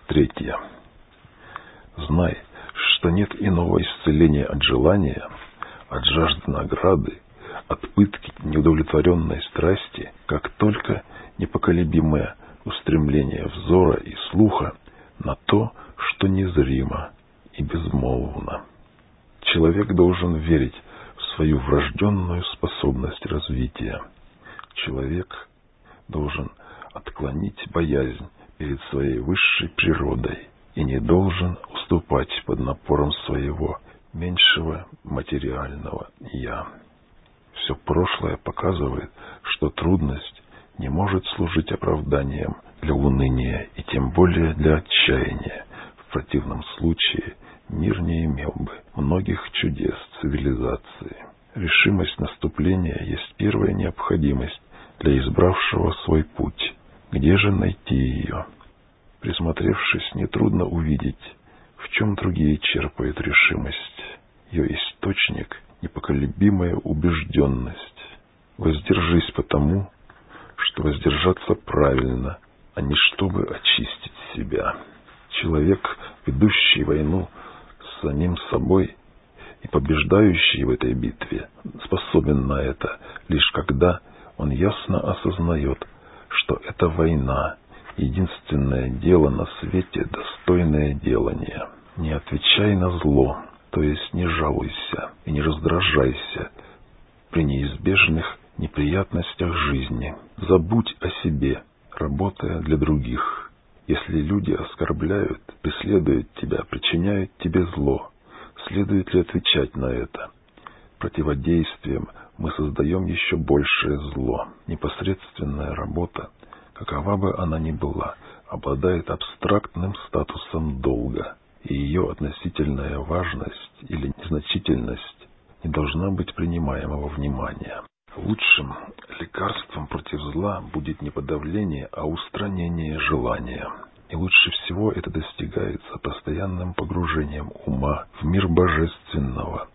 3. Знай, что нет иного исцеления от желания, от жажды награды, от пытки неудовлетворенной страсти, как только непоколебимое устремление взора и слуха на то, что незримо и безмолвно. Человек должен верить в свою врожденную способность развития. Человек должен отклонить боязнь перед своей высшей природой и не должен уступать под напором своего меньшего материального «я». Все прошлое показывает, что трудность не может служить оправданием для уныния и тем более для отчаяния. В противном случае мир не имел бы многих чудес цивилизации. Решимость наступления есть первая необходимость для избравшего свой путь. Где же найти ее? Присмотревшись, нетрудно увидеть, в чем другие черпают решимость. Ее источник — непоколебимая убежденность. Воздержись потому, что воздержаться правильно, а не чтобы очистить себя. Человек, ведущий войну с самим собой и побеждающий в этой битве, способен на это лишь когда он ясно осознает, что это война, единственное дело на свете, достойное делания. Не отвечай на зло, то есть не жалуйся и не раздражайся при неизбежных неприятностях жизни. Забудь о себе, работая для других. Если люди оскорбляют, преследуют тебя, причиняют тебе зло, следует ли отвечать на это? Противодействием мы создаем еще большее зло. Непосредственная работа, какова бы она ни была, обладает абстрактным статусом долга, и ее относительная важность или незначительность не должна быть принимаема во внимание. Лучшим лекарством против зла будет не подавление, а устранение желания. И лучше всего это достигается постоянным погружением ума в мир божественного.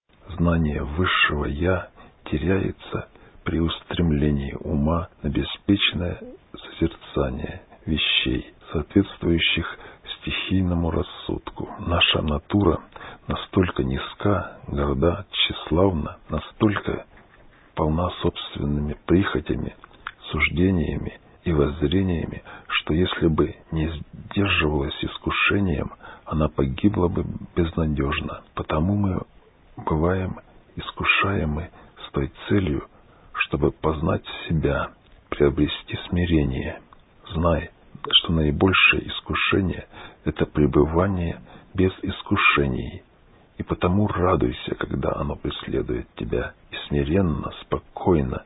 Знание высшего «Я» теряется при устремлении ума на беспечное созерцание вещей, соответствующих стихийному рассудку. Наша натура настолько низка, горда, тщеславна, настолько полна собственными прихотями, суждениями и воззрениями, что если бы не сдерживалась искушением, она погибла бы безнадежно. Потому мы бываем искушаемы с той целью, чтобы познать себя, приобрести смирение. Знай, что наибольшее искушение — это пребывание без искушений, и потому радуйся, когда оно преследует тебя, и смиренно, спокойно,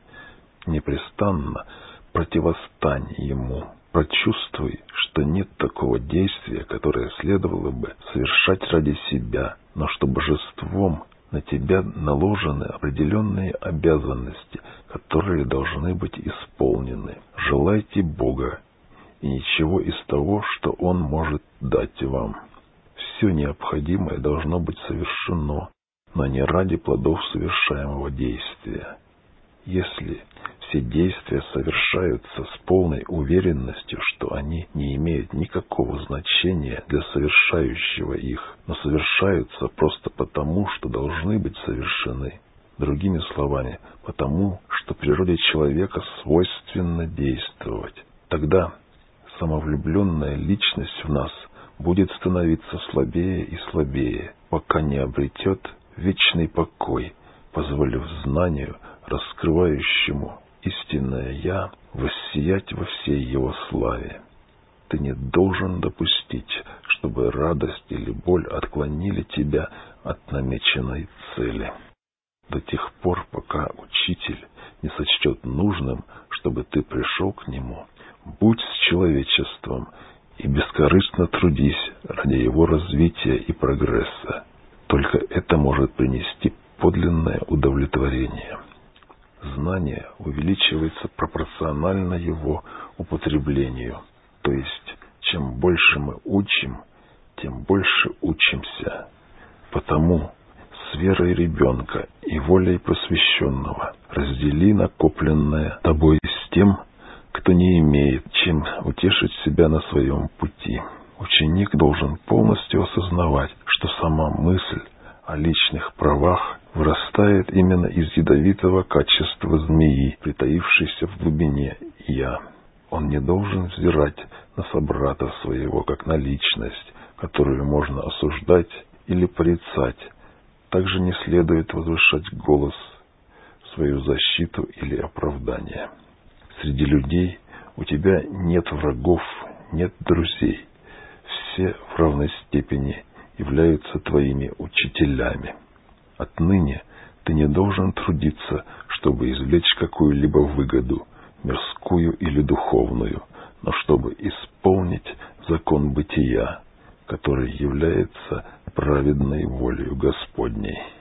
непрестанно противостань ему. Прочувствуй, что нет такого действия, которое следовало бы совершать ради себя, но что божеством на тебя наложены определенные обязанности, которые должны быть исполнены. Желайте Бога и ничего из того, что Он может дать вам. Все необходимое должно быть совершено, но не ради плодов совершаемого действия. Если все действия совершаются с полной уверенностью, что они не имеют никакого значения для совершающего их, но совершаются просто потому, что должны быть совершены, другими словами, потому, что природе человека свойственно действовать, тогда самовлюбленная личность в нас будет становиться слабее и слабее, пока не обретет вечный покой, позволив знанию, раскрывающему истинное «Я», воссиять во всей его славе. Ты не должен допустить, чтобы радость или боль отклонили тебя от намеченной цели. До тех пор, пока учитель не сочтет нужным, чтобы ты пришел к нему, будь с человечеством и бескорыстно трудись ради его развития и прогресса. Только это может принести подлинное удовлетворение. Знание увеличивается пропорционально его употреблению. То есть, чем больше мы учим, тем больше учимся. Потому с верой ребенка и волей просвещенного раздели накопленное тобой с тем, кто не имеет чем утешить себя на своем пути. Ученик должен полностью осознавать, что сама мысль о личных правах вырастает именно из ядовитого качества змеи, притаившейся в глубине «я». Он не должен взирать на собрата своего, как на личность, которую можно осуждать или порицать. Также не следует возвышать голос в свою защиту или оправдание. Среди людей у тебя нет врагов, нет друзей. Все в равной степени являются твоими учителями. Отныне ты не должен трудиться, чтобы извлечь какую-либо выгоду, мирскую или духовную, но чтобы исполнить закон бытия, который является праведной волею Господней.